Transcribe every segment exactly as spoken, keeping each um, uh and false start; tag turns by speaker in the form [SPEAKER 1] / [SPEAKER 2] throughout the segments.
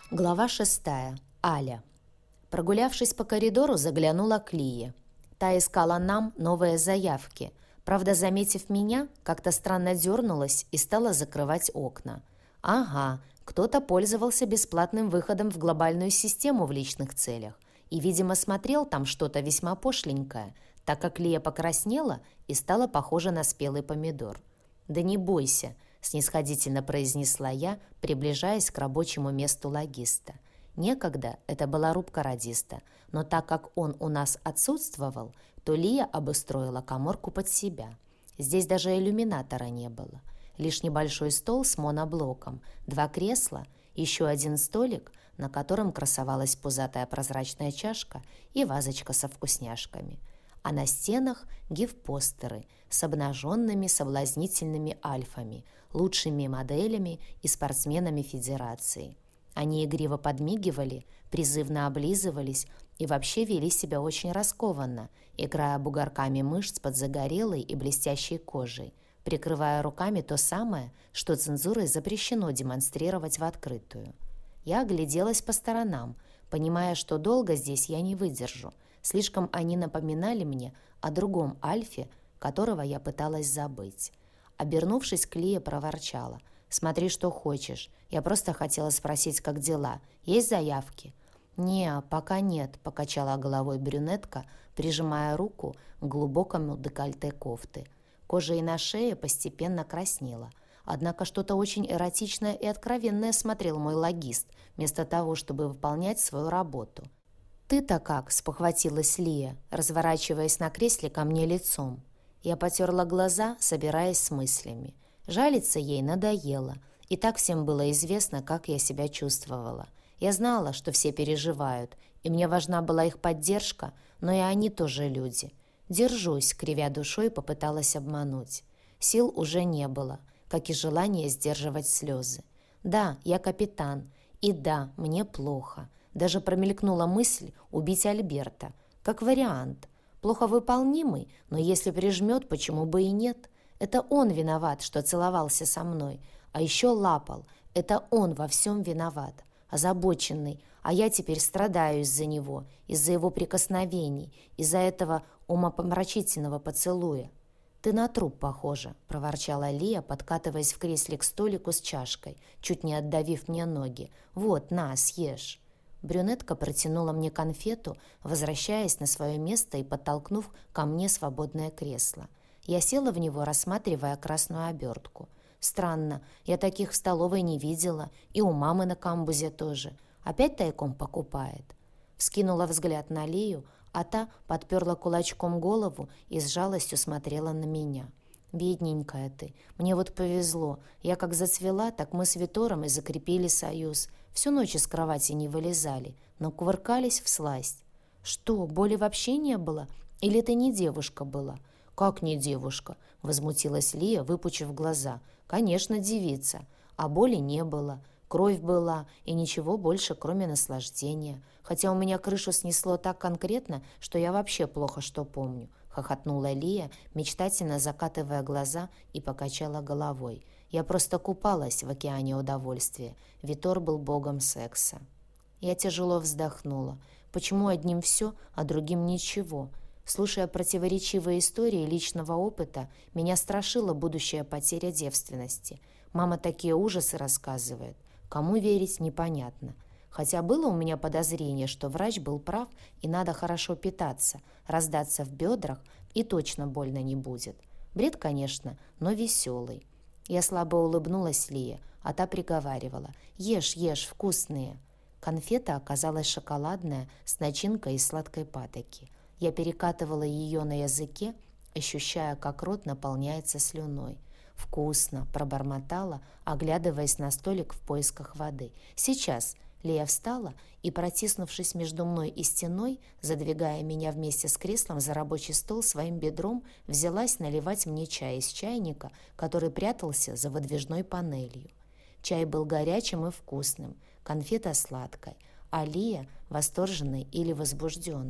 [SPEAKER 1] Глава шестая. Аля. Прогулявшись по коридору, заглянула к Лие. Та искала нам новые заявки. Правда, заметив меня, как-то странно дернулась и стала закрывать окна. Ага, кто-то пользовался бесплатным выходом в глобальную систему в личных целях и, видимо, смотрел там что-то весьма пошленькое, так как Лия покраснела и стала похожа на спелый помидор. «Да не бойся», — снисходительно произнесла я, приближаясь к рабочему месту логиста. Некогда это была рубка радиста, но так как он у нас отсутствовал, то Лия обустроила каморку под себя. Здесь даже иллюминатора не было. Лишь небольшой стол с моноблоком, два кресла, еще один столик, на котором красовалась пузатая прозрачная чашка и вазочка со вкусняшками. А на стенах гиф-постеры с обнаженными соблазнительными альфами, лучшими моделями и спортсменами Федерации. Они игриво подмигивали, призывно облизывались и вообще вели себя очень раскованно, играя бугорками мышц под загорелой и блестящей кожей, прикрывая руками то самое, что цензурой запрещено демонстрировать в открытую. Я огляделась по сторонам, понимая, что долго здесь я не выдержу. Слишком они напоминали мне о другом Альфе, которого я пыталась забыть. Обернувшись, к Лие проворчала: «Смотри, что хочешь. Я просто хотела спросить, как дела. Есть заявки?» «Не, пока нет», — покачала головой брюнетка, прижимая руку к глубокому декольте кофты. Кожа и на шее постепенно краснела. Однако что-то очень эротичное и откровенное смотрел мой логист, вместо того, чтобы выполнять свою работу. «Ты-то как?» — спохватилась Лия, разворачиваясь на кресле ко мне лицом. Я потерла глаза, собираясь с мыслями. Жалиться ей надоело, и так всем было известно, как я себя чувствовала. Я знала, что все переживают, и мне важна была их поддержка, но и они тоже люди. «Держусь», — кривя душой, попыталась обмануть. Сил уже не было, как и желание сдерживать слезы. «Да, я капитан, и да, мне плохо». Даже промелькнула мысль убить Альберта. Как вариант. Плохо выполнимый, но если прижмет, почему бы и нет? Это он виноват, что целовался со мной. А еще лапал. Это он во всем виноват. Озабоченный. А я теперь страдаю из-за него, из-за его прикосновений, из-за этого умопомрачительного поцелуя. «Ты на труп похожа», — проворчала Лия, подкатываясь в кресле к столику с чашкой, чуть не отдавив мне ноги. «Вот, на, съешь». Брюнетка протянула мне конфету, возвращаясь на свое место и подтолкнув ко мне свободное кресло. Я села в него, рассматривая красную обертку. Странно, я таких в столовой не видела, и у мамы на камбузе тоже. Опять тайком покупает. Вскинула взгляд на Лию, а та подперла кулачком голову и с жалостью смотрела на меня. «Бедненькая ты, мне вот повезло. Я как зацвела, так мы с Витором и закрепили союз. Всю ночь из кровати не вылезали, но кувыркались всласть». «Что, боли вообще не было? Или ты не девушка была?» «Как не девушка?» — возмутилась Лия, выпучив глаза. «Конечно, девица. А боли не было. Кровь была, и ничего больше, кроме наслаждения. Хотя у меня крышу снесло так конкретно, что я вообще плохо что помню». — хохотнула Лия, мечтательно закатывая глаза, и покачала головой. «Я просто купалась в океане удовольствия. Витор был богом секса». Я тяжело вздохнула. Почему одним все, а другим ничего? Слушая противоречивые истории личного опыта, меня страшила будущая потеря девственности. Мама такие ужасы рассказывает. Кому верить, непонятно. Хотя было у меня подозрение, что врач был прав и надо хорошо питаться, раздаться в бедрах, и точно больно не будет. Бред, конечно, но веселый. Я слабо улыбнулась Лие, а та приговаривала: «Ешь, ешь, вкусные». Конфета оказалась шоколадная, с начинкой из сладкой патоки. Я перекатывала ее на языке, ощущая, как рот наполняется слюной. «Вкусно», — пробормотала, оглядываясь на столик в поисках воды. «Сейчас». Лия встала и, протиснувшись между мной и стеной, задвигая меня вместе с креслом за рабочий стол своим бедром, взялась наливать мне чай из чайника, который прятался за выдвижной панелью. Чай был горячим и вкусным, конфета сладкой, а Лия восторженной или возбужденной.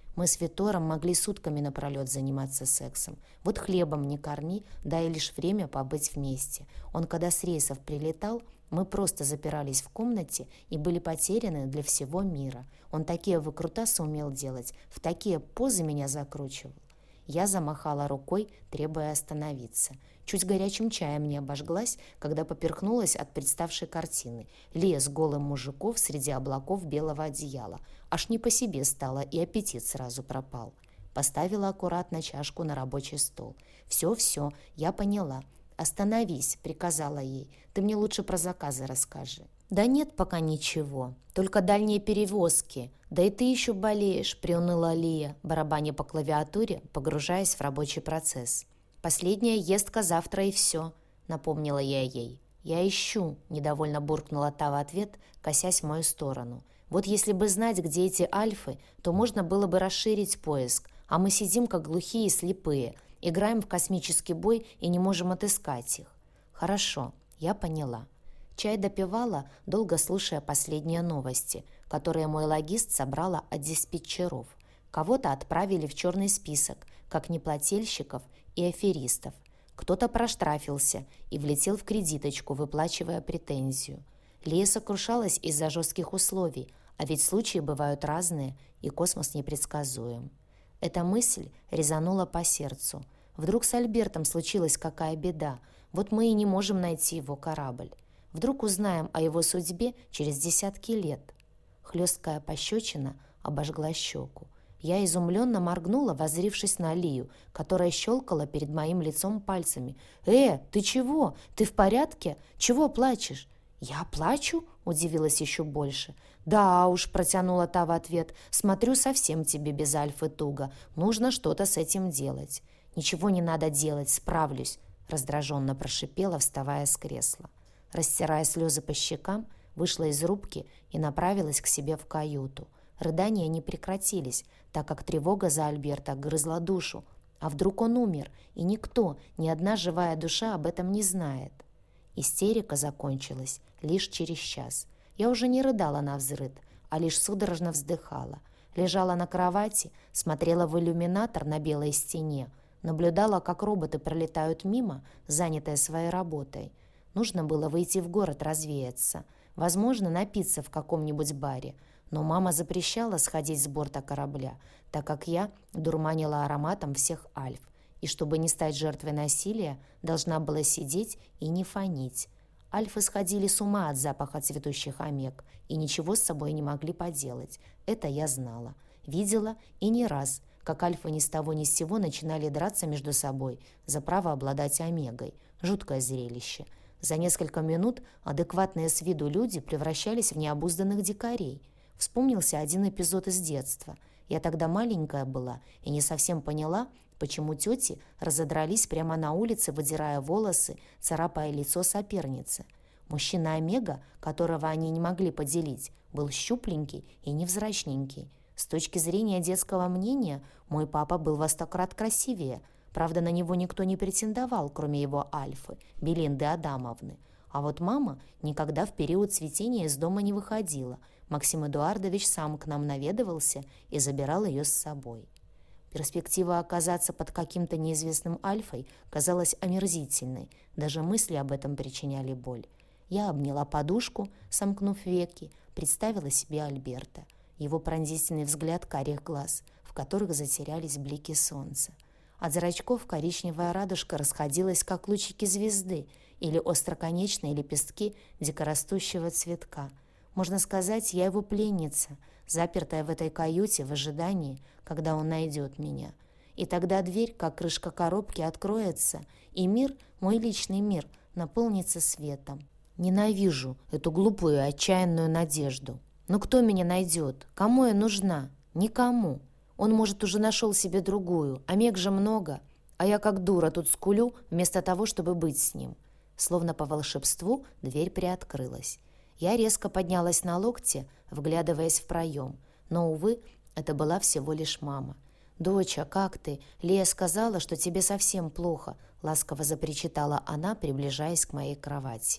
[SPEAKER 1] Мы с Витором могли сутками напролет заниматься сексом. Вот хлебом не корми, дай лишь время побыть вместе. Он когда с рейсов прилетал, мы просто запирались в комнате и были потеряны для всего мира. Он такие выкрутасы умел делать, в такие позы меня закручивал. Я замахала рукой, требуя остановиться. Чуть горячим чаем не обожглась, когда поперхнулась от представшей картины. Лес голым мужиков среди облаков белого одеяла. Аж не по себе стало, и аппетит сразу пропал. Поставила аккуратно чашку на рабочий стол. «Все-все, я поняла. Остановись», — приказала ей. «Ты мне лучше про заказы расскажи». «Да нет пока ничего, только дальние перевозки. Да и ты еще болеешь», — приуныла Лия, барабаня по клавиатуре, погружаясь в рабочий процесс. «Последняя ездка завтра и все», — напомнила я ей. «Я ищу», — недовольно буркнула та в ответ, косясь в мою сторону. «Вот если бы знать, где эти альфы, то можно было бы расширить поиск, а мы сидим как глухие и слепые, играем в космический бой и не можем отыскать их». «Хорошо, я поняла». Чай допивала, долго слушая последние новости, которые мой логист собрала от диспетчеров. Кого-то отправили в черный список, как неплательщиков и аферистов. Кто-то проштрафился и влетел в кредиточку, выплачивая претензию. Лия сокрушалась из-за жестких условий, а ведь случаи бывают разные, и космос непредсказуем. Эта мысль резанула по сердцу. Вдруг с Альбертом случилась какая беда, вот мы и не можем найти его корабль. Вдруг узнаем о его судьбе через десятки лет. Хлесткая пощечина обожгла щеку. Я изумленно моргнула, воззрившись на Лию, которая щелкала перед моим лицом пальцами. «Э, ты чего? Ты в порядке? Чего плачешь?» «Я плачу?» — удивилась еще больше. «Да уж», — протянула та в ответ, — «смотрю, совсем тебе без Альфы туго. Нужно что-то с этим делать». «Ничего не надо делать, справлюсь», — раздраженно прошипела, вставая с кресла. Растирая слезы по щекам, вышла из рубки и направилась к себе в каюту. Рыдания не прекратились, так как тревога за Альберта грызла душу. А вдруг он умер, и никто, ни одна живая душа об этом не знает? Истерика закончилась лишь через час. Я уже не рыдала навзрыд, а лишь судорожно вздыхала. Лежала на кровати, смотрела в иллюминатор на белой стене, наблюдала, как роботы пролетают мимо, занятые своей работой. Нужно было выйти в город развеяться, возможно, напиться в каком-нибудь баре, но мама запрещала сходить с борта корабля, так как я дурманила ароматом всех альф, и чтобы не стать жертвой насилия, должна была сидеть и не фонить. Альфы сходили с ума от запаха цветущих омег и ничего с собой не могли поделать. Это я знала. Видела и не раз, как альфы ни с того ни с сего начинали драться между собой за право обладать омегой. Жуткое зрелище. За несколько минут адекватные с виду люди превращались в необузданных дикарей. Вспомнился один эпизод из детства. Я тогда маленькая была и не совсем поняла, почему тети разодрались прямо на улице, выдирая волосы, царапая лицо соперницы. Мужчина Омега, которого они не могли поделить, был щупленький и невзрачненький. С точки зрения детского мнения, мой папа был во сто крат красивее. Правда, на него никто не претендовал, кроме его Альфы, Белинды Адамовны. А вот мама никогда в период цветения из дома не выходила. Максим Эдуардович сам к нам наведывался и забирал ее с собой. Перспектива оказаться под каким-то неизвестным Альфой казалась омерзительной. Даже мысли об этом причиняли боль. Я обняла подушку, сомкнув веки, представила себе Альберта. Его пронзительный взгляд карих глаз, в которых затерялись блики солнца. От зрачков коричневая радужка расходилась, как лучики звезды или остроконечные лепестки дикорастущего цветка. Можно сказать, я его пленница, запертая в этой каюте в ожидании, когда он найдет меня. И тогда дверь, как крышка коробки, откроется, и мир, мой личный мир, наполнится светом. Ненавижу эту глупую, отчаянную надежду. Но кто меня найдет? Кому я нужна? Никому. Он, может, уже нашел себе другую, омег же много, а я как дура тут скулю, вместо того, чтобы быть с ним. Словно по волшебству дверь приоткрылась. Я резко поднялась на локте, вглядываясь в проем, но, увы, это была всего лишь мама. «Доча, как ты? Лия сказала, что тебе совсем плохо», — ласково запричитала она, приближаясь к моей кровати.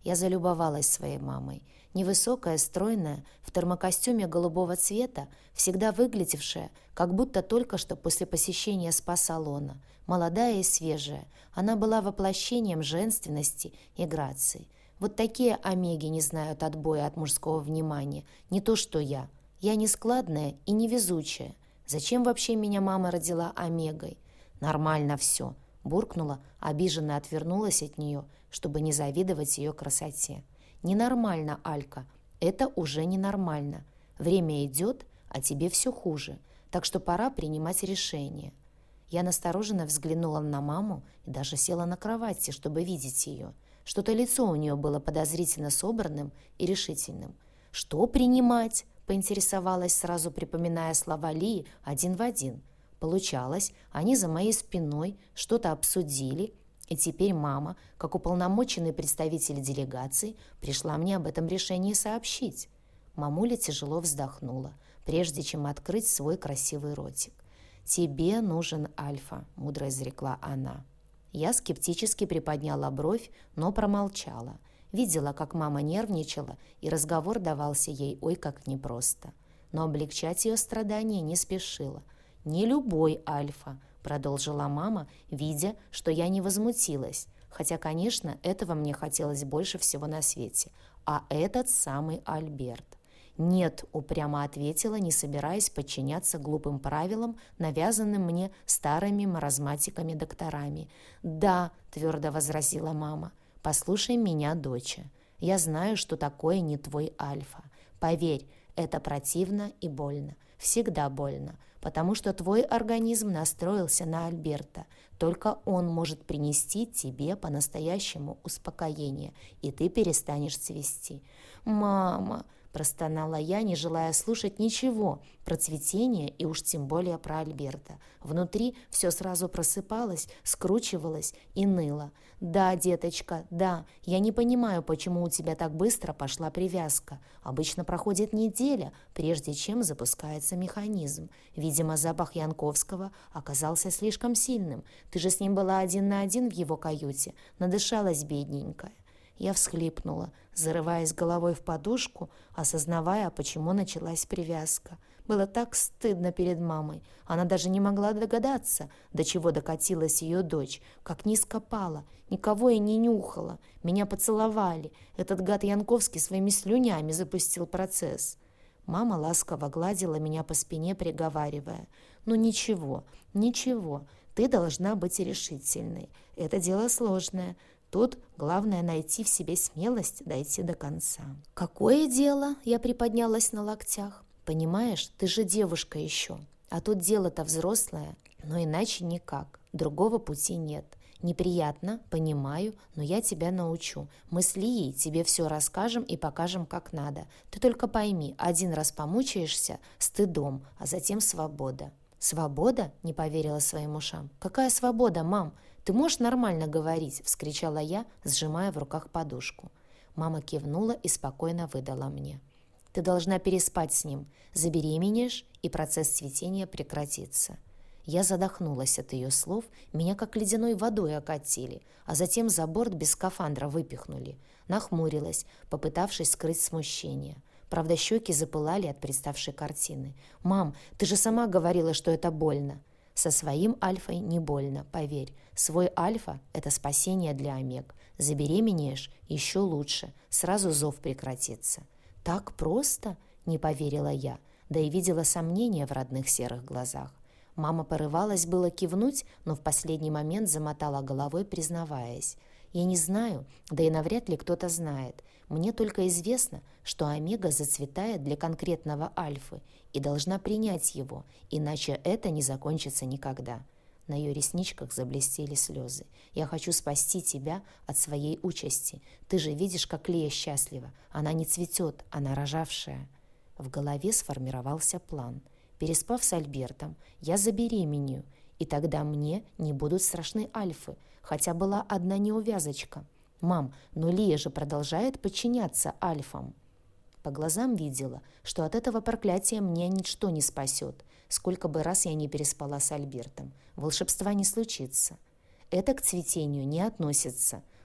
[SPEAKER 1] Я залюбовалась своей мамой. Невысокая, стройная, в термокостюме голубого цвета, всегда выглядевшая, как будто только что после посещения спа-салона. Молодая и свежая, она была воплощением женственности и грации. Вот такие омеги не знают отбоя от мужского внимания. Не то что я. Я нескладная и невезучая. Зачем вообще меня мама родила омегой? Нормально все. Буркнула, обиженно отвернулась от нее, чтобы не завидовать ее красоте. Ненормально, Алька. Это уже ненормально. Время идет, а тебе все хуже. Так что пора принимать решение. Я настороженно взглянула на маму и даже села на кровати, чтобы видеть ее. Что-то лицо у нее было подозрительно собранным и решительным. «Что принимать?» – поинтересовалась, сразу припоминая слова Лии один в один. Получалось, они за моей спиной что-то обсудили, и теперь мама, как уполномоченный представитель делегации, пришла мне об этом решении сообщить. Мамуля тяжело вздохнула, прежде чем открыть свой красивый ротик. «Тебе нужен Альфа», – мудро изрекла она. Я скептически приподняла бровь, но промолчала. Видела, как мама нервничала, и разговор давался ей ой как непросто. Но облегчать ее страдания не спешила. «Не любой Альфа», — продолжила мама, видя, что я не возмутилась, хотя, конечно, этого мне хотелось больше всего на свете, а этот самый Альберт. «Нет», — упрямо ответила, не собираясь подчиняться глупым правилам, навязанным мне старыми маразматиками-докторами. «Да», — твердо возразила мама, — «послушай меня, доча. Я знаю, что такое не твой Альфа. Поверь, это противно и больно. Всегда больно, потому что твой организм настроился на Альберта. Только он может принести тебе по-настоящему успокоение, и ты перестанешь цвести». «Мама», — простонала я, не желая слушать ничего про цветение и уж тем более про Альберта. Внутри все сразу просыпалось, скручивалось и ныло. «Да, деточка, да, я не понимаю, почему у тебя так быстро пошла привязка. Обычно проходит неделя, прежде чем запускается механизм. Видимо, запах Янковского оказался слишком сильным. Ты же с ним была один на один в его каюте. Надышалась, бедненькая». Я всхлипнула, зарываясь головой в подушку, осознавая, почему началась привязка. Было так стыдно перед мамой. Она даже не могла догадаться, до чего докатилась ее дочь, как низко пала, никого и не нюхала. Меня поцеловали. Этот гад Янковский своими слюнями запустил процесс. Мама ласково гладила меня по спине, приговаривая: «Ну ничего, ничего, ты должна быть решительной. Это дело сложное. Тут главное найти в себе смелость дойти до конца». «Какое дело?» – я приподнялась на локтях. «Понимаешь, ты же девушка еще, а тут дело-то взрослое, но иначе никак, другого пути нет. Неприятно, понимаю, но я тебя научу. Мы с Лией тебе все расскажем и покажем, как надо. Ты только пойми, один раз помучаешься стыдом, а затем свобода». «Свобода?» – не поверила своим ушам. «Какая свобода, мам? Ты можешь нормально говорить?» – вскричала я, сжимая в руках подушку. Мама кивнула и спокойно выдала мне: «Ты должна переспать с ним. Забеременеешь, и процесс цветения прекратится». Я задохнулась от ее слов, меня как ледяной водой окатили, а затем за борт без скафандра выпихнули. Нахмурилась, попытавшись скрыть смущение. Правда, щеки запылали от представшей картины. «Мам, ты же сама говорила, что это больно». «Со своим Альфой не больно, поверь. Свой Альфа – это спасение для омег. Забеременеешь – еще лучше, сразу зов прекратится». «Так просто?» – не поверила я, да и видела сомнения в родных серых глазах. Мама порывалась было кивнуть, но в последний момент замотала головой, признаваясь: «Я не знаю, да и навряд ли кто-то знает. Мне только известно, что омега зацветает для конкретного Альфы и должна принять его, иначе это не закончится никогда». На ее ресничках заблестели слезы. «Я хочу спасти тебя от своей участи. Ты же видишь, как Лия счастлива. Она не цветет, она рожавшая». В голове сформировался план. Переспав с Альбертом, я забеременею, и тогда мне не будут страшны Альфы, хотя была одна неувязочка. «Мам, но Лия же продолжает подчиняться Альфам». По глазам видела, что от этого проклятия мне ничто не спасет. Сколько бы раз я не переспала с Альбертом, волшебства не случится. Это к цветению не относится.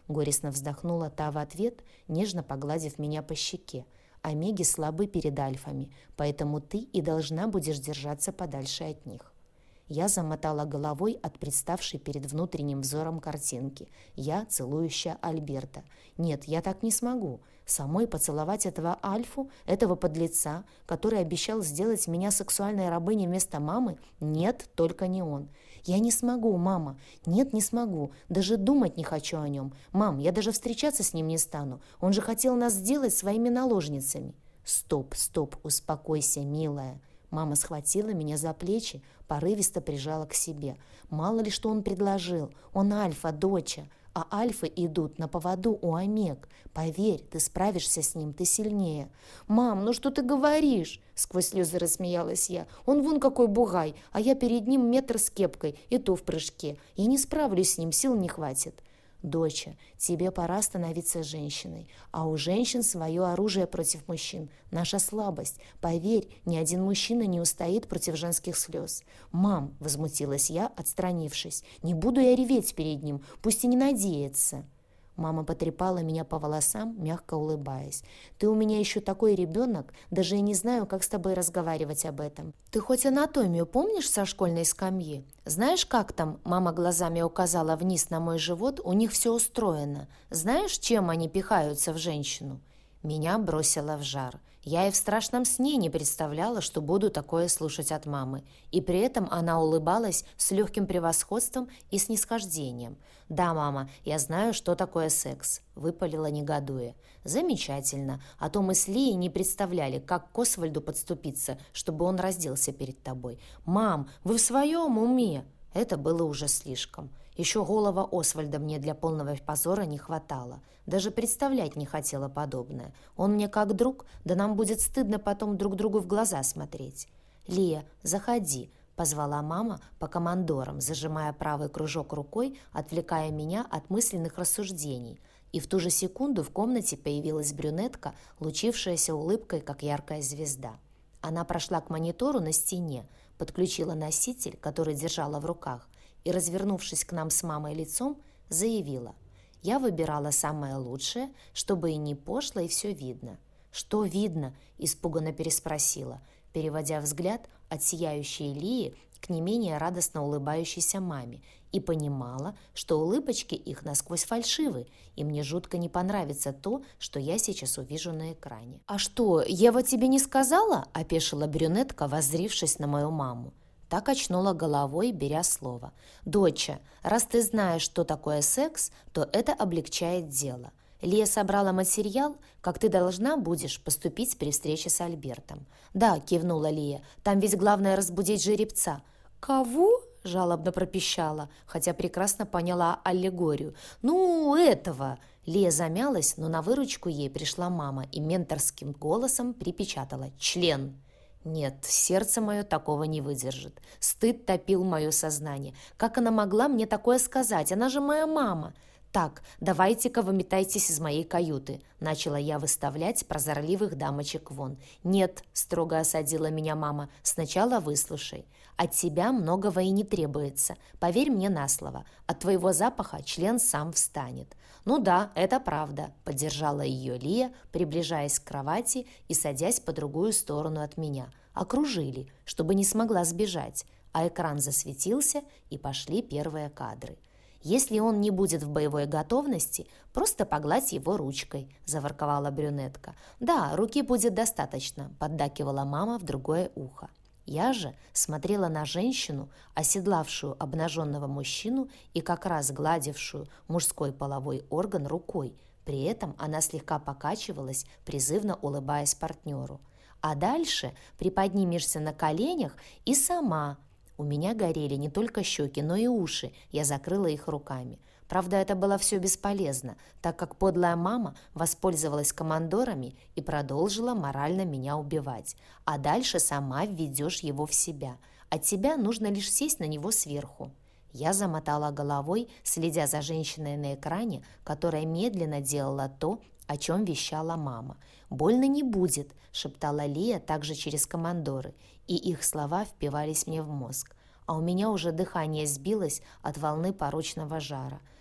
[SPEAKER 1] Горестно вздохнула та в ответ, нежно погладив меня по щеке. «Омеги слабы перед альфами, поэтому ты и должна будешь держаться подальше от них». Я замотала головой от представшей перед внутренним взором картинки. Я, целующая Альберта. Нет, я так не смогу. Самой поцеловать этого Альфу, этого подлеца, который обещал сделать меня сексуальной рабыней вместо мамы? Нет, только не он. Я не смогу, мама. Нет, не смогу. Даже думать не хочу о нем. Мам, я даже встречаться с ним не стану. Он же хотел нас сделать своими наложницами. Стоп, стоп, успокойся, милая. Мама схватила меня за плечи, порывисто прижала к себе. Мало ли что он предложил. Он альфа, доча. А альфы идут на поводу у омег. Поверь, ты справишься с ним, ты сильнее. «Мам, ну что ты говоришь?» Сквозь слезы рассмеялась я. «Он вон какой бугай, а я перед ним метр с кепкой, и то в прыжке. Я не справлюсь с ним, сил не хватит». «Доча, тебе пора становиться женщиной, а у женщин свое оружие против мужчин. Наша слабость. Поверь, ни один мужчина не устоит против женских слез». «Мам», — возмутилась я, отстранившись, — «не буду я реветь перед ним, пусть и не надеется». Мама потрепала меня по волосам, мягко улыбаясь. «Ты у меня еще такой ребенок, даже я не знаю, как с тобой разговаривать об этом. Ты хоть анатомию помнишь со школьной скамьи? Знаешь, как там?» Мама глазами указала вниз на мой живот. «У них все устроено. Знаешь, чем они пихаются в женщину?» Меня бросило в жар. Я и в страшном сне не представляла, что буду такое слушать от мамы. И при этом она улыбалась с легким превосходством и снисхождением. «Да, мама, я знаю, что такое секс», — выпалила, негодуя. «Замечательно, а то мы с Лией не представляли, как к Освальду подступиться, чтобы он разделся перед тобой. Мам, вы в своем уме?» Это было уже слишком. Еще голова Освальда мне для полного позора не хватало. Даже представлять не хотела подобное. Он мне как друг, да нам будет стыдно потом друг другу в глаза смотреть. «Лия, заходи», — позвала мама по командорам, зажимая правый кружок рукой, отвлекая меня от мысленных рассуждений. И в ту же секунду в комнате появилась брюнетка, лучившаяся улыбкой, как яркая звезда. Она прошла к монитору на стене, подключила носитель, который держала в руках, и, развернувшись к нам с мамой лицом, заявила: «Я выбирала самое лучшее, чтобы и не пошло, и все видно». «Что видно?» – испуганно переспросила, переводя взгляд от сияющей Лии к не менее радостно улыбающейся маме, и понимала, что улыбочки их насквозь фальшивы, и мне жутко не понравится то, что я сейчас увижу на экране. «А что, Ева тебе не сказала?» – опешила брюнетка, воззрившись на мою маму. Так качнула головой, беря слово. «Доча, раз ты знаешь, что такое секс, то это облегчает дело. Лия собрала материал, как ты должна будешь поступить при встрече с Альбертом». «Да», — кивнула Лия, — «там ведь главное разбудить жеребца». «Кого?» — жалобно пропищала, хотя прекрасно поняла аллегорию. «Ну, этого!» Лия замялась, но на выручку ей пришла мама и менторским голосом припечатала: «Член!» Нет, сердце мое такого не выдержит. Стыд топил мое сознание. Как она могла мне такое сказать? Она же моя мама. «Так, давайте-ка вы метайтесь из моей каюты», — начала я выставлять прозорливых дамочек вон. «Нет», — строго осадила меня мама, — «сначала выслушай. От тебя многого и не требуется. Поверь мне на слово. От твоего запаха член сам встанет». «Ну да, это правда», — поддержала ее Лия, приближаясь к кровати и садясь по другую сторону от меня. Окружили, чтобы не смогла сбежать, а экран засветился, и пошли первые кадры. «Если он не будет в боевой готовности, просто погладь его ручкой», – заворковала брюнетка. «Да, руки будет достаточно», – поддакивала мама в другое ухо. Я же смотрела на женщину, оседлавшую обнаженного мужчину и как раз гладившую мужской половой орган рукой. При этом она слегка покачивалась, призывно улыбаясь партнеру. А дальше приподнимешься на коленях и сама. У меня горели не только щеки, но и уши, я закрыла их руками. Правда, это было все бесполезно, так как подлая мама воспользовалась командорами и продолжила морально меня убивать. А дальше сама введешь его в себя. От тебя нужно лишь сесть на него сверху. Я замотала головой, следя за женщиной на экране, которая медленно делала то, о чем вещала мама. «Больно не будет», — шептала Лия также через командоры, и их слова впивались мне в мозг. А у меня уже дыхание сбилось от волны порочного жара.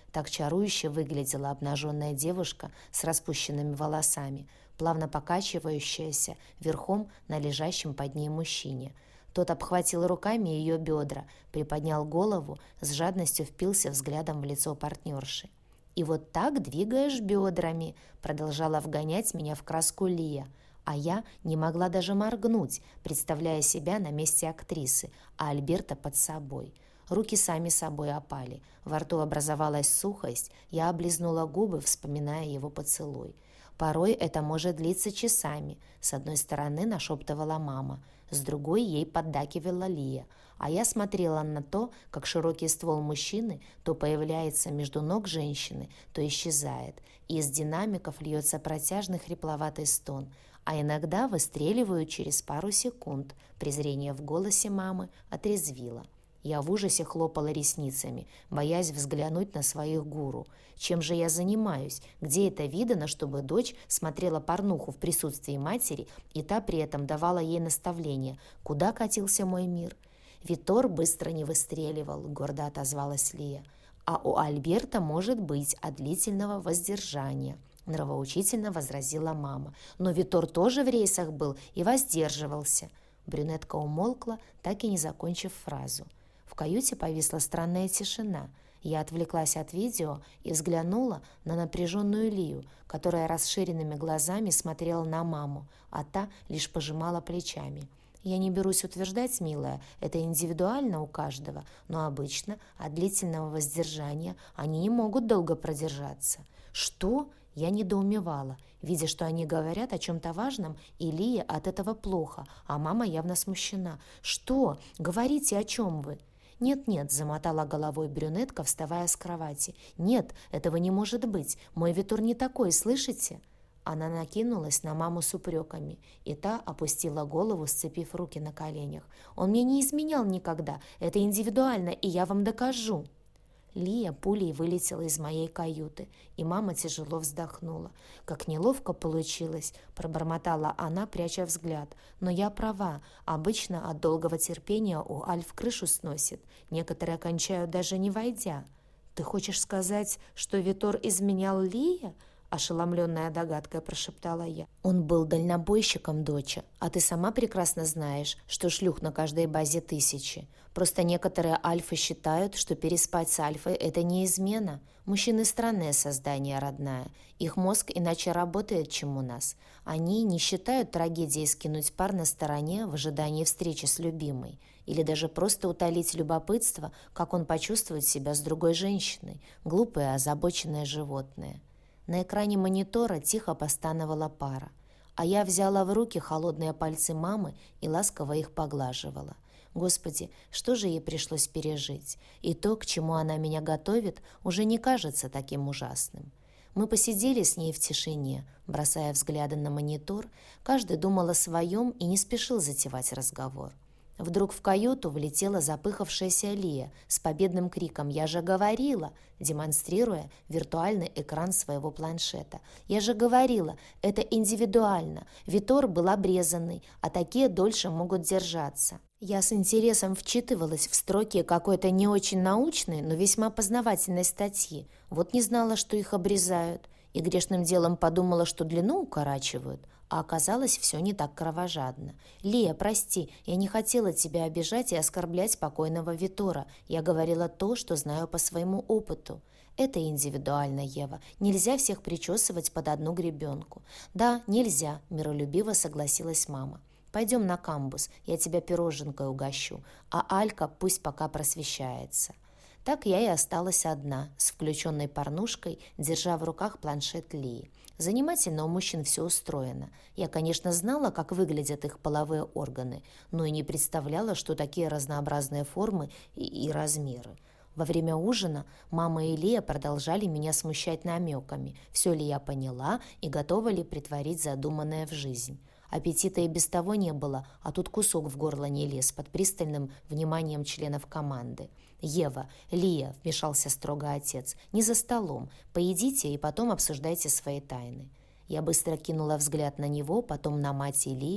[SPEAKER 1] Так чарующе выглядела обнаженная девушка с распущенными волосами, плавно покачивающаяся верхом на лежащем под ней мужчине. Тот обхватил руками ее бедра, приподнял голову, с жадностью впился взглядом в лицо партнерши. «И вот так двигаешь бедрами», — продолжала вгонять меня в краску Лия, а я не могла даже моргнуть, представляя себя на месте актрисы, а Альберта под собой. Руки сами собой опали, во рту образовалась сухость, я облизнула губы, вспоминая его поцелуй. Порой это может длиться часами. С одной стороны нашептывала мама, с другой ей поддакивала Лия, а я смотрела на то, как широкий ствол мужчины то появляется между ног женщины, то исчезает, и из динамиков льется протяжный хрипловатый стон, а иногда выстреливают через пару секунд. Презрение в голосе мамы отрезвило. Я в ужасе хлопала ресницами, боясь взглянуть на своих гуру. Чем же я занимаюсь? Где это видано, чтобы дочь смотрела порнуху в присутствии матери, и та при этом давала ей наставления? Куда катился мой мир? Витор быстро не выстреливал, гордо отозвалась Лия. А у Альберта может быть от длительного воздержания, нравоучительно возразила мама. Но Витор тоже в рейсах был и воздерживался. Брюнетка умолкла, так и не закончив фразу. В каюте повисла странная тишина. Я отвлеклась от видео и взглянула на напряженную Лию, которая расширенными глазами смотрела на маму, а та лишь пожимала плечами. Я не берусь утверждать, милая, это индивидуально у каждого, но обычно от длительного воздержания они не могут долго продержаться. Что? Я недоумевала, видя, что они говорят о чем-то важном, и Лия от этого плохо, а мама явно смущена. «Что? Говорите, о чем вы?» «Нет-нет», — замотала головой брюнетка, вставая с кровати. «Нет, этого не может быть. Мой Витор не такой, слышите?» Она накинулась на маму с упреками, и та опустила голову, сцепив руки на коленях. «Он мне не изменял никогда. Это индивидуально, и я вам докажу». Лия пулей вылетела из моей каюты, и мама тяжело вздохнула. «Как неловко получилось», — пробормотала она, пряча взгляд. «Но я права. Обычно от долгого терпения у Альф крышу сносит. Некоторые кончают даже не войдя». «Ты хочешь сказать, что Витор изменял Лия?» — ошеломленная догадкой прошептала я. «Он был дальнобойщиком, доча, а ты сама прекрасно знаешь, что шлюх на каждой базе тысячи. Просто некоторые альфы считают, что переспать с альфой — это не измена. Мужчины — странное создание, родная. Их мозг иначе работает, чем у нас. Они не считают трагедией скинуть пар на стороне в ожидании встречи с любимой. Или даже просто утолить любопытство, как он почувствует себя с другой женщиной. Глупое, озабоченное животное». На экране монитора тихо постановала пара, а я взяла в руки холодные пальцы мамы и ласково их поглаживала. Господи, что же ей пришлось пережить? И то, к чему она меня готовит, уже не кажется таким ужасным. Мы посидели с ней в тишине, бросая взгляды на монитор, каждый думал о своем и не спешил затевать разговор. Вдруг в каюту влетела запыхавшаяся Лия с победным криком «Я же говорила!», демонстрируя виртуальный экран своего планшета. «Я же говорила, это индивидуально. Витор был обрезанный, а такие дольше могут держаться». Я с интересом вчитывалась в строки какой-то не очень научной, но весьма познавательной статьи. Вот не знала, что их обрезают, и грешным делом подумала, что длину укорачивают. А оказалось, все не так кровожадно. «Лия, прости, я не хотела тебя обижать и оскорблять покойного Витора. Я говорила то, что знаю по своему опыту». «Это индивидуально, Ева. Нельзя всех причесывать под одну гребенку». «Да, нельзя», — миролюбиво согласилась мама. «Пойдем на камбус, я тебя пироженкой угощу, а Алька пусть пока просвещается». Так я и осталась одна, с включенной порнушкой, держа в руках планшет Лии. Занимательно у мужчин все устроено. Я, конечно, знала, как выглядят их половые органы, но и не представляла, что такие разнообразные формы и, и размеры. Во время ужина мама и Лия продолжали меня смущать намеками, все ли я поняла и готова ли притворить задуманное в жизнь. Аппетита и без того не было, а тут кусок в горло не лез под пристальным вниманием членов команды. «Ева, Лия», — вмешался строго отец, — «не за столом. Поедите и потом обсуждайте свои тайны». Я быстро кинула взгляд на него, потом на мать и Лию.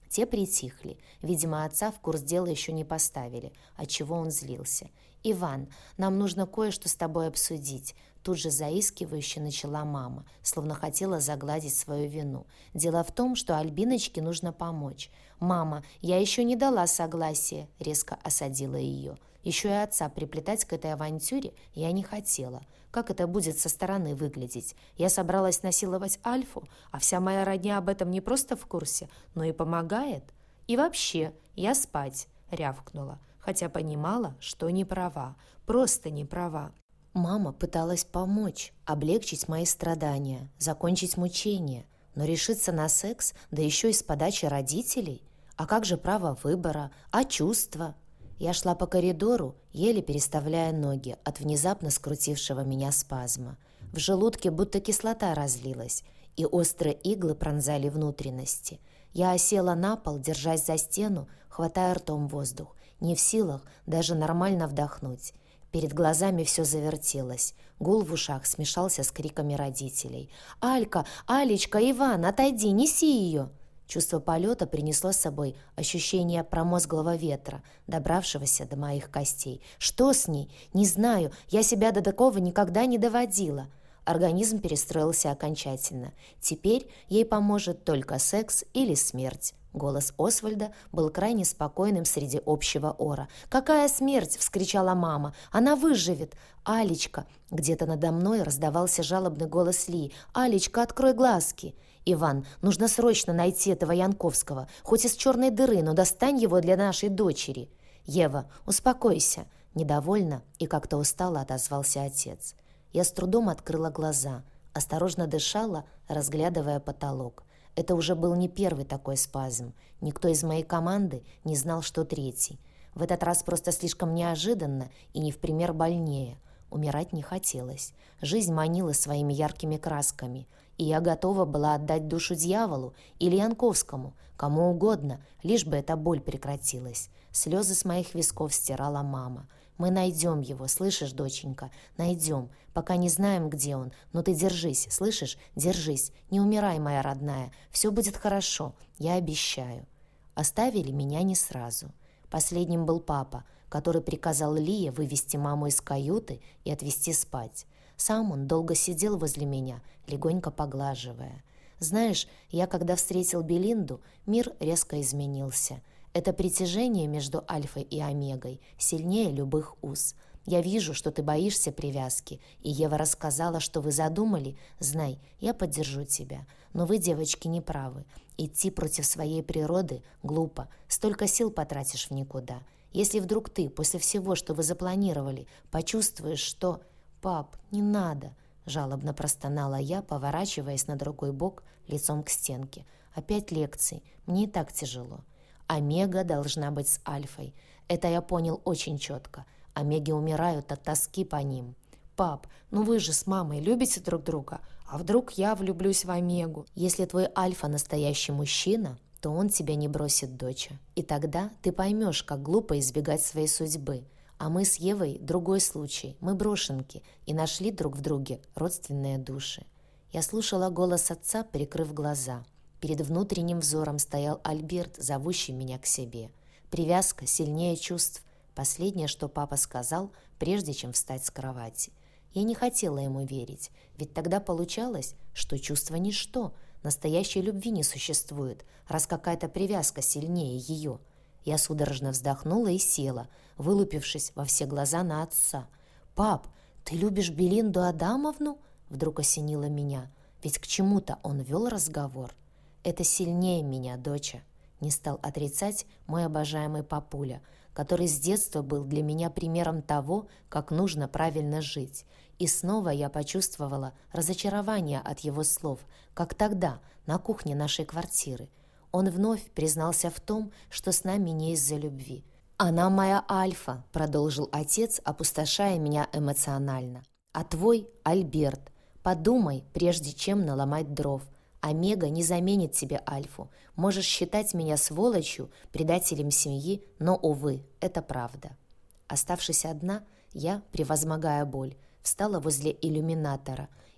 [SPEAKER 1] Те притихли. Видимо, отца в курс дела еще не поставили, отчего он злился. «Иван, нам нужно кое-что с тобой обсудить», — тут же заискивающе начала мама, словно хотела загладить свою вину. «Дело в том, что Альбиночке нужно помочь». «Мама, я еще не дала согласия», — резко осадила ее. Еще и отца приплетать к этой авантюре я не хотела. Как это будет со стороны выглядеть? Я собралась насиловать Альфу, а вся моя родня об этом не просто в курсе, но и помогает. И вообще, я спать, рявкнула, хотя понимала, что не права, просто не права. Мама пыталась помочь, облегчить мои страдания, закончить мучения, но решиться на секс, да еще и с подачи родителей? А как же право выбора, а чувства? Я шла по коридору, еле переставляя ноги от внезапно скрутившего меня спазма. В желудке будто кислота разлилась, и острые иглы пронзали внутренности. Я осела на пол, держась за стену, хватая ртом воздух, не в силах даже нормально вдохнуть. Перед глазами все завертелось, гул в ушах смешался с криками родителей. «Алька! Алечка! Иван! Отойди! Неси ее!» Чувство полета принесло с собой ощущение промозглого ветра, добравшегося до моих костей. Что с ней? Не знаю, я себя до такого никогда не доводила. Организм перестроился окончательно. Теперь ей поможет только секс или смерть. Голос Освальда был крайне спокойным среди общего ора. «Какая смерть?» — вскричала мама. «Она выживет!» «Алечка!» — где-то надо мной раздавался жалобный голос Ли. «Алечка, открой глазки!» «Иван, нужно срочно найти этого Янковского, хоть из черной дыры, но достань его для нашей дочери». «Ева, успокойся!» — недовольно и как-то устало отозвался отец. Я с трудом открыла глаза, осторожно дышала, разглядывая потолок. Это уже был не первый такой спазм. Никто из моей команды не знал, что третий. В этот раз просто слишком неожиданно и не в пример больнее. Умирать не хотелось. Жизнь манила своими яркими красками. И я готова была отдать душу дьяволу или Янковскому, кому угодно, лишь бы эта боль прекратилась. Слезы с моих висков стирала мама. «Мы найдем его, слышишь, доченька? Найдем. Пока не знаем, где он. Но ты держись, слышишь? Держись. Не умирай, моя родная. Все будет хорошо. Я обещаю». Оставили меня не сразу. Последним был папа, который приказал Лие вывести маму из каюты и отвезти спать. Сам он долго сидел возле меня, легонько поглаживая. Знаешь, я когда встретил Белинду, мир резко изменился. Это притяжение между Альфой и Омегой сильнее любых уз. Я вижу, что ты боишься привязки, и Ева рассказала, что вы задумали. Знай, я поддержу тебя. Но вы, девочки, не правы. Идти против своей природы глупо. Столько сил потратишь в никуда. Если вдруг ты, после всего, что вы запланировали, почувствуешь, что... «Пап, не надо!» — жалобно простонала я, поворачиваясь на другой бок, лицом к стенке. «Опять лекции. Мне и так тяжело. Омега должна быть с Альфой. Это я понял очень четко. Омеги умирают от тоски по ним. Пап, ну вы же с мамой любите друг друга. А вдруг я влюблюсь в Омегу? Если твой Альфа настоящий мужчина, то он тебя не бросит, доча. И тогда ты поймешь, как глупо избегать своей судьбы. А мы с Евой другой случай, мы брошенки, и нашли друг в друге родственные души». Я слушала голос отца, прикрыв глаза. Перед внутренним взором стоял Альберт, зовущий меня к себе. Привязка сильнее чувств. Последнее, что папа сказал, прежде чем встать с кровати. Я не хотела ему верить, ведь тогда получалось, что чувство ничто, настоящей любви не существует, раз какая-то привязка сильнее ее. Я судорожно вздохнула и села, вылупившись во все глаза на отца. «Пап, ты любишь Белинду Адамовну?» Вдруг осенило меня, ведь к чему-то он вел разговор. «Это сильнее меня, доча», — не стал отрицать мой обожаемый папуля, который с детства был для меня примером того, как нужно правильно жить. И снова я почувствовала разочарование от его слов, как тогда, на кухне нашей квартиры. Он вновь признался в том, что с нами не из-за любви. «Она моя Альфа», — продолжил отец, опустошая меня эмоционально. «А твой Альберт. Подумай, прежде чем наломать дров. Омега не заменит тебе Альфу. Можешь считать меня сволочью, предателем семьи, но, увы, это правда». Оставшись одна, я, превозмогая боль, встала возле иллюминатора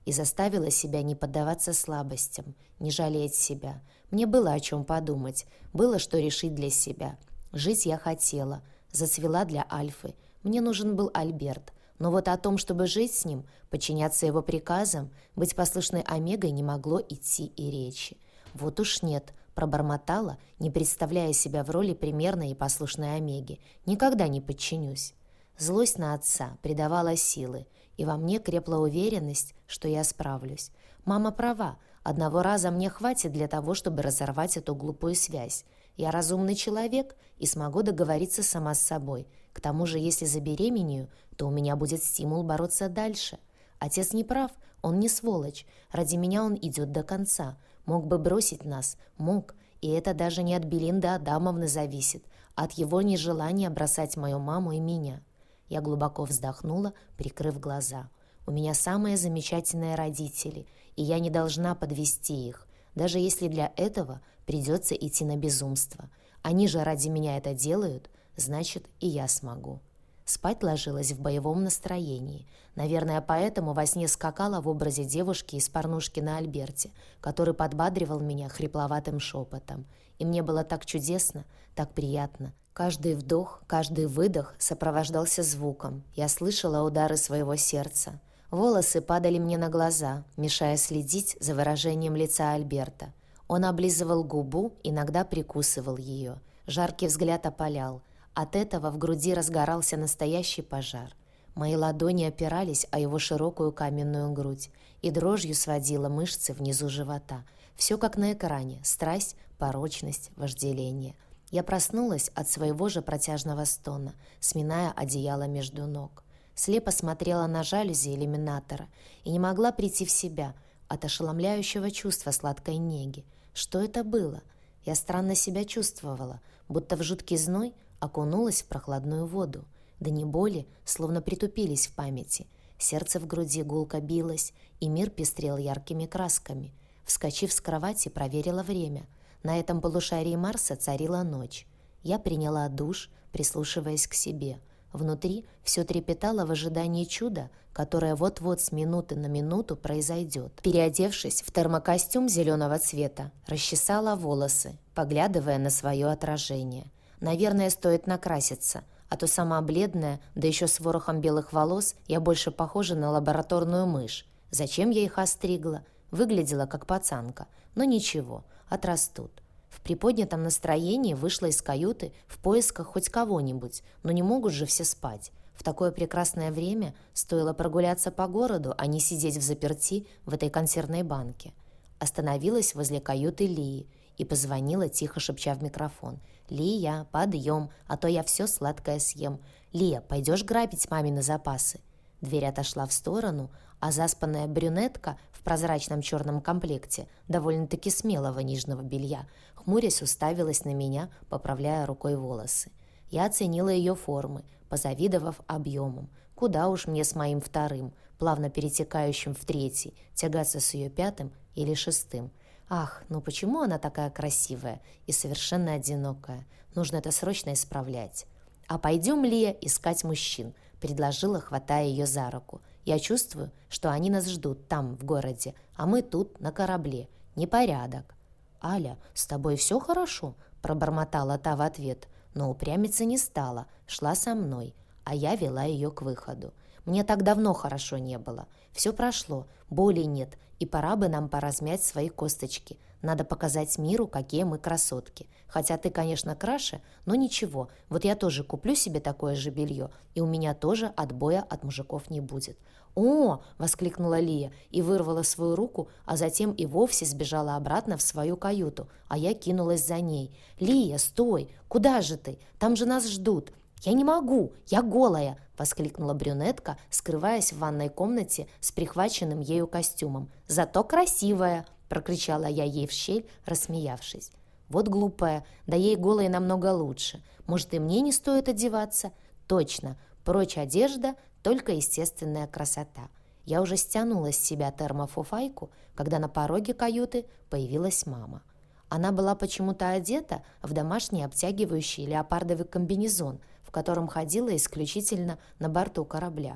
[SPEAKER 1] и заставила себя не поддаваться слабостям, не жалеть себя. Мне было о чем подумать, было что решить для себя. Жить я хотела, зацвела для Альфы. Мне нужен был Альберт. Но вот о том, чтобы жить с ним, подчиняться его приказам, быть послушной Омегой не могло идти и речи. «Вот уж нет», — пробормотала, не представляя себя в роли примерной и послушной Омеги. «Никогда не подчинюсь». Злость на отца придавала силы, и во мне крепла уверенность, что я справлюсь. Мама права, одного раза мне хватит для того, чтобы разорвать эту глупую связь. Я разумный человек и смогу договориться сама с собой. К тому же, если забеременею, то у меня будет стимул бороться дальше. Отец не прав, он не сволочь. Ради меня он идет до конца. Мог бы бросить нас, мог. И это даже не от Белинды Адамовны зависит, а от его нежелания бросать мою маму и меня. Я глубоко вздохнула, прикрыв глаза. У меня самые замечательные родители, и я не должна подвести их, даже если для этого придется идти на безумство. Они же ради меня это делают, значит, и я смогу. Спать ложилась в боевом настроении. Наверное, поэтому во сне скакала в образе девушки из порнушки на Альберте, который подбадривал меня хрипловатым шепотом. И мне было так чудесно, так приятно. Каждый вдох, каждый выдох сопровождался звуком. Я слышала удары своего сердца. Волосы падали мне на глаза, мешая следить за выражением лица Альберта. Он облизывал губу, иногда прикусывал ее. Жаркий взгляд опалял. От этого в груди разгорался настоящий пожар. Мои ладони опирались о его широкую каменную грудь, и дрожью сводила мышцы внизу живота. Все как на экране: страсть, порочность, вожделение. Я проснулась от своего же протяжного стона, сминая одеяло между ног. Слепо смотрела на жалюзи иллюминатора и не могла прийти в себя от ошеломляющего чувства сладкой неги. Что это было? Я странно себя чувствовала, будто в жуткий зной окунулась в прохладную воду. Дни боли словно притупились в памяти. Сердце в груди гулко билось, и мир пестрел яркими красками. Вскочив с кровати, проверила время. На этом полушарии Марса царила ночь. Я приняла душ, прислушиваясь к себе. Внутри все трепетало в ожидании чуда, которое вот-вот с минуты на минуту произойдет. Переодевшись в термокостюм зеленого цвета, расчесала волосы, поглядывая на свое отражение. Наверное, стоит накраситься, а то сама бледная, да еще с ворохом белых волос, я больше похожа на лабораторную мышь. Зачем я их остригла? Выглядела как пацанка, но ничего, отрастут. В приподнятом настроении вышла из каюты в поисках хоть кого-нибудь, но не могут же все спать. В такое прекрасное время стоило прогуляться по городу, а не сидеть взаперти в этой консервной банке. Остановилась возле каюты Лии и позвонила, тихо шепча в микрофон. «Лия, подъем, а то я все сладкое съем. Лия, пойдешь грабить мамины запасы?» Дверь отошла в сторону, а заспанная брюнетка в прозрачном черном комплекте, довольно-таки смелого нижнего белья, хмурясь уставилась на меня, поправляя рукой волосы. Я оценила ее формы, позавидовав объемом. Куда уж мне с моим вторым, плавно перетекающим в третий, тягаться с ее пятым или шестым. Ах, ну почему она такая красивая и совершенно одинокая? Нужно это срочно исправлять. «А пойдем, Лия, искать мужчин», — предложила, хватая ее за руку. «Я чувствую, что они нас ждут там, в городе, а мы тут, на корабле. Непорядок». «Аля, с тобой все хорошо?» — пробормотала та в ответ, но упрямиться не стала, шла со мной, а я вела ее к выходу. Мне так давно хорошо не было. Все прошло, боли нет, и пора бы нам поразмять свои косточки. Надо показать миру, какие мы красотки. Хотя ты, конечно, краше, но ничего. Вот я тоже куплю себе такое же белье, и у меня тоже отбоя от мужиков не будет». «О!» — воскликнула Лия и вырвала свою руку, а затем и вовсе сбежала обратно в свою каюту, а я кинулась за ней. «Лия, стой! Куда же ты? Там же нас ждут!» «Я не могу! Я голая!» — воскликнула брюнетка, скрываясь в ванной комнате с прихваченным ею костюмом. «Зато красивая!» — прокричала я ей в щель, рассмеявшись. «Вот глупая! Да ей голой намного лучше! Может, и мне не стоит одеваться?» «Точно! Прочь одежда, только естественная красота!» Я уже стянула с себя термофуфайку, когда на пороге каюты появилась мама. Она была почему-то одета в домашний обтягивающий леопардовый комбинезон, в котором ходила исключительно на борту корабля.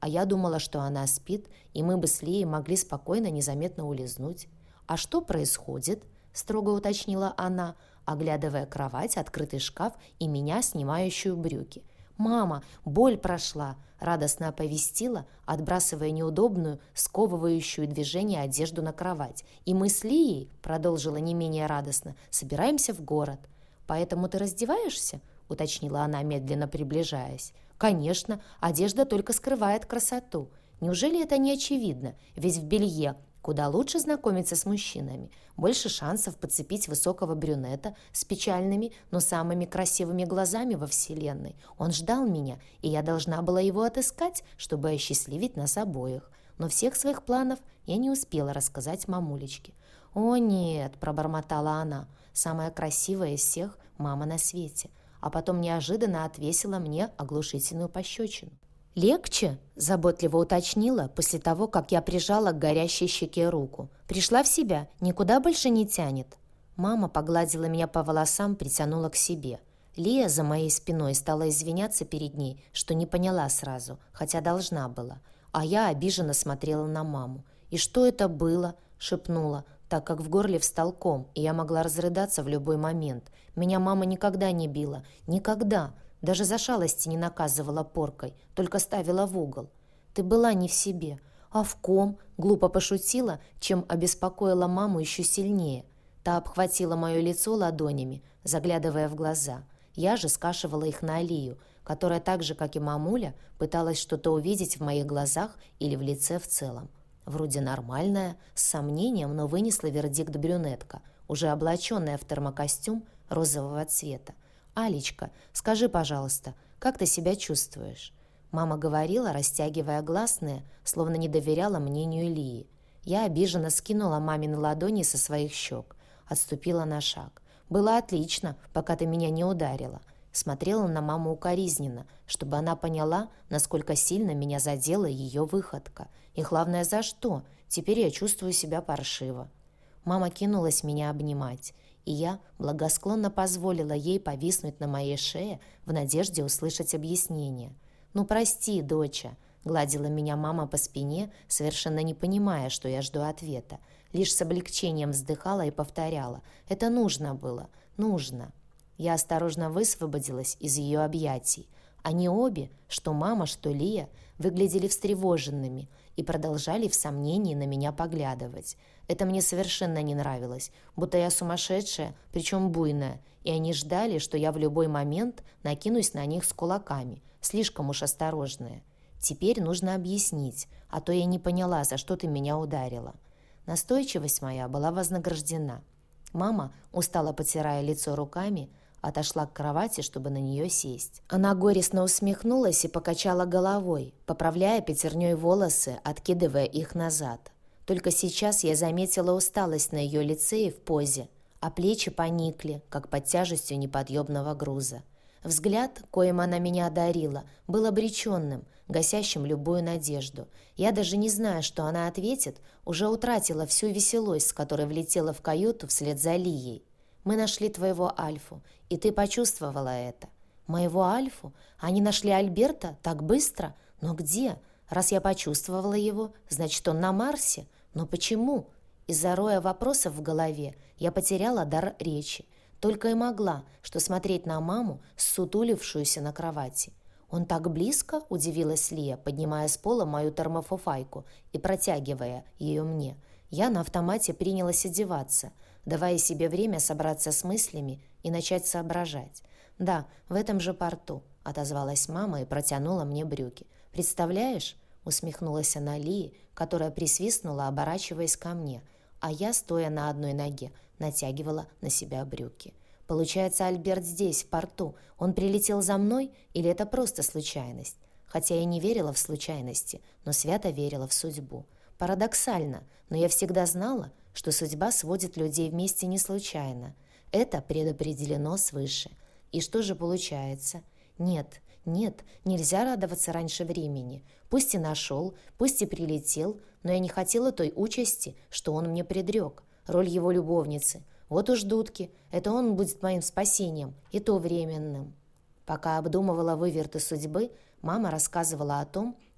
[SPEAKER 1] а я думала, что она спит, и мы бы с Лией могли спокойно, незаметно улизнуть. «А что происходит?» – строго уточнила она, оглядывая кровать, открытый шкаф и меня, снимающую брюки. «Мама, боль прошла!» – радостно оповестила, отбрасывая неудобную, сковывающую движение одежду на кровать. «И мы с Лией, – продолжила не менее радостно, – собираемся в город». «Поэтому ты раздеваешься?» – уточнила она, медленно приближаясь. «Конечно, одежда только скрывает красоту. Неужели это не очевидно? Ведь в белье куда лучше знакомиться с мужчинами, больше шансов подцепить высокого брюнета с печальными, но самыми красивыми глазами во вселенной. Он ждал меня, и я должна была его отыскать, чтобы осчастливить нас обоих. Но всех своих планов я не успела рассказать мамулечке». «О нет», – пробормотала она, – «самая красивая из всех мама на свете», а потом неожиданно отвесила мне оглушительную пощечину. «Легче?» – заботливо уточнила после того, как я прижала к горящей щеке руку. «Пришла в себя, никуда больше не тянет». Мама погладила меня по волосам, притянула к себе. Лия за моей спиной стала извиняться перед ней, что не поняла сразу, хотя должна была. А я обиженно смотрела на маму. «И что это было?» – шепнула, так как в горле встал ком, и я могла разрыдаться в любой момент. Меня мама никогда не била. Никогда. Даже за шалости не наказывала поркой, только ставила в угол. «Ты была не в себе». «А в ком?» – глупо пошутила, чем обеспокоила маму еще сильнее. Та обхватила мое лицо ладонями, заглядывая в глаза. Я же скашивала их на Алию, которая так же, как и мамуля, пыталась что-то увидеть в моих глазах или в лице в целом. Вроде нормальная, с сомнением, но вынесла вердикт брюнетка, уже облаченная в термокостюм розового цвета. «Алечка, скажи, пожалуйста, как ты себя чувствуешь?» Мама говорила, растягивая гласные, словно не доверяла мнению Лии. Я обиженно скинула мамины ладони со своих щек, отступила на шаг. «Было отлично, пока ты меня не ударила». Смотрела на маму укоризненно, чтобы она поняла, насколько сильно меня задела ее выходка. И главное, за что? Теперь я чувствую себя паршиво. Мама кинулась меня обнимать, и я благосклонно позволила ей повиснуть на моей шее в надежде услышать объяснение. «Ну, прости, доча», — гладила меня мама по спине, совершенно не понимая, что я жду ответа. Лишь с облегчением вздыхала и повторяла: «Это нужно было, нужно». Я осторожно высвободилась из ее объятий. Они обе, что мама, что Лия, выглядели встревоженными и продолжали в сомнении на меня поглядывать. Это мне совершенно не нравилось, будто я сумасшедшая, причем буйная, и они ждали, что я в любой момент накинусь на них с кулаками, слишком уж осторожная. Теперь нужно объяснить, а то я не поняла, за что ты меня ударила. Настойчивость моя была вознаграждена. Мама, устало потирая лицо руками, отошла к кровати, чтобы на нее сесть. Она горестно усмехнулась и покачала головой, поправляя пятерней волосы, откидывая их назад. Только сейчас я заметила усталость на ее лице и в позе, а плечи поникли, как под тяжестью неподъемного груза. Взгляд, коим она меня одарила, был обреченным, гасящим любую надежду. Я даже не зная, что она ответит, уже утратила всю веселость, с которой влетела в каюту вслед за Лией. «Мы нашли твоего Альфу, и ты почувствовала это». «Моего Альфу? Они нашли Альберта? Так быстро? Но где? Раз я почувствовала его, значит, он на Марсе? Но почему?» Из-за роя вопросов в голове я потеряла дар речи. Только и могла, что смотреть на маму, ссутулившуюся на кровати. «Он так близко?» – удивилась Лия, поднимая с пола мою термофуфайку и протягивая ее мне. Я на автомате принялась одеваться, давая себе время собраться с мыслями и начать соображать. «Да, в этом же порту», – отозвалась мама и протянула мне брюки. «Представляешь?» – усмехнулась она Лии, которая присвистнула, оборачиваясь ко мне, а я, стоя на одной ноге, натягивала на себя брюки. «Получается, Альберт здесь, в порту. Он прилетел за мной, или это просто случайность?» Хотя я не верила в случайности, но свято верила в судьбу. Парадоксально, но я всегда знала, что судьба сводит людей вместе не случайно. Это предопределено свыше. И что же получается? Нет, нет, нельзя радоваться раньше времени. Пусть и нашел, пусть и прилетел, но я не хотела той участи, что он мне предрек. Роль его любовницы. Вот уж дудки, это он будет моим спасением, и то временным. Пока обдумывала выверты судьбы, мама рассказывала о том,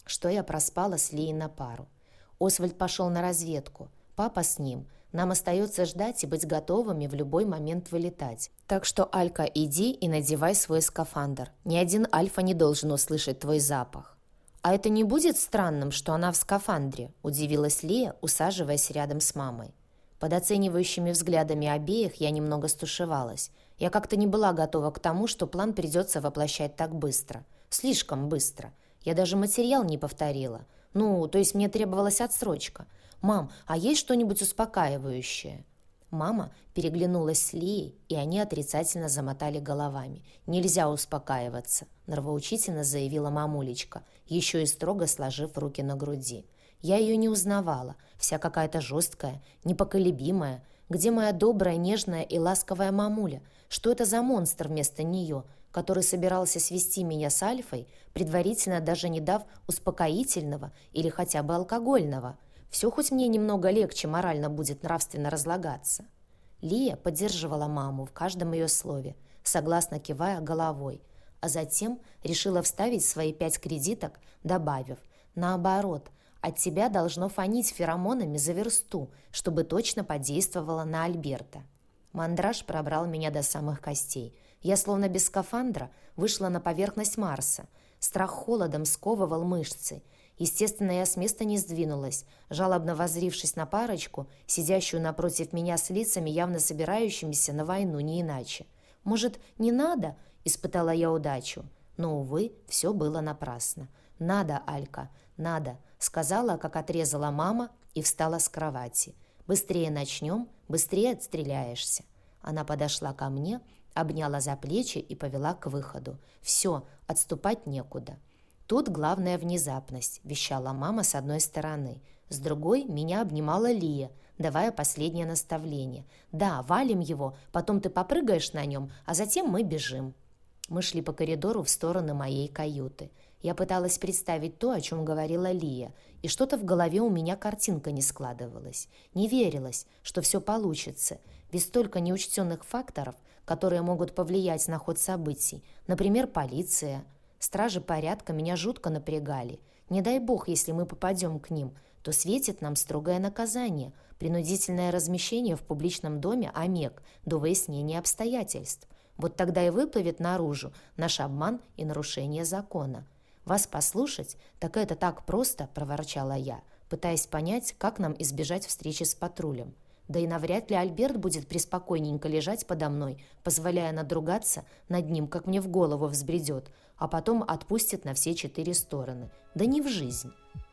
[SPEAKER 1] что я проспала с Лией на пару. Освальд пошел на разведку. Папа с ним. Нам остается ждать и быть готовыми в любой момент вылетать. Так что, Алька, иди и надевай свой скафандр. Ни один Альфа не должен услышать твой запах. «А это не будет странным, что она в скафандре?» – удивилась Лия, усаживаясь рядом с мамой. Под оценивающими взглядами обеих я немного стушевалась. Я как-то не была готова к тому, что план придется воплощать так быстро. Слишком быстро. Я даже материал не повторила. Ну, то есть мне требовалась отсрочка. «Мам, а есть что-нибудь успокаивающее?» Мама переглянулась с Лией, и они отрицательно замотали головами. «Нельзя успокаиваться», – нравоучительно заявила мамулечка, еще и строго сложив руки на груди. Я ее не узнавала, вся какая-то жесткая, непоколебимая. Где моя добрая, нежная и ласковая мамуля? Что это за монстр вместо нее, который собирался свести меня с Альфой, предварительно даже не дав успокоительного или хотя бы алкогольного? Все хоть мне немного легче морально будет нравственно разлагаться. Лия поддерживала маму в каждом ее слове, согласно кивая головой, а затем решила вставить свои пять кредиток, добавив: «Наоборот, от тебя должно фонить феромонами за версту, чтобы точно подействовало на Альберта». Мандраж пробрал меня до самых костей. Я словно без скафандра вышла на поверхность Марса. Страх холодом сковывал мышцы. Естественно, я с места не сдвинулась, жалобно воззрившись на парочку, сидящую напротив меня с лицами, явно собирающимися на войну, не иначе. «Может, не надо?» – испытала я удачу. Но, увы, все было напрасно. «Надо, Алька, надо», – сказала, как отрезала мама, и встала с кровати. «Быстрее начнем, быстрее отстреляешься». Она подошла ко мне, обняла за плечи и повела к выходу. «Все, отступать некуда». «Тут главная внезапность», – вещала мама с одной стороны. С другой меня обнимала Лия, давая последнее наставление. «Да, валим его, потом ты попрыгаешь на нем, а затем мы бежим». Мы шли по коридору в сторону моей каюты. Я пыталась представить то, о чем говорила Лия, и что-то в голове у меня картинка не складывалась. Не верилось, что все получится, ведь столько неучтенных факторов, которые могут повлиять на ход событий, например, полиция. Стражи порядка меня жутко напрягали. Не дай бог, если мы попадем к ним, то светит нам строгое наказание, принудительное размещение в публичном доме омег до выяснения обстоятельств. Вот тогда и выплывет наружу наш обман и нарушение закона. «Вас послушать? Так это так просто», – проворчала я, пытаясь понять, как нам избежать встречи с патрулем. Да и навряд ли Альберт будет преспокойненько лежать подо мной, позволяя надругаться над ним, как мне в голову взбредет, а потом отпустит на все четыре стороны. Да не в жизнь.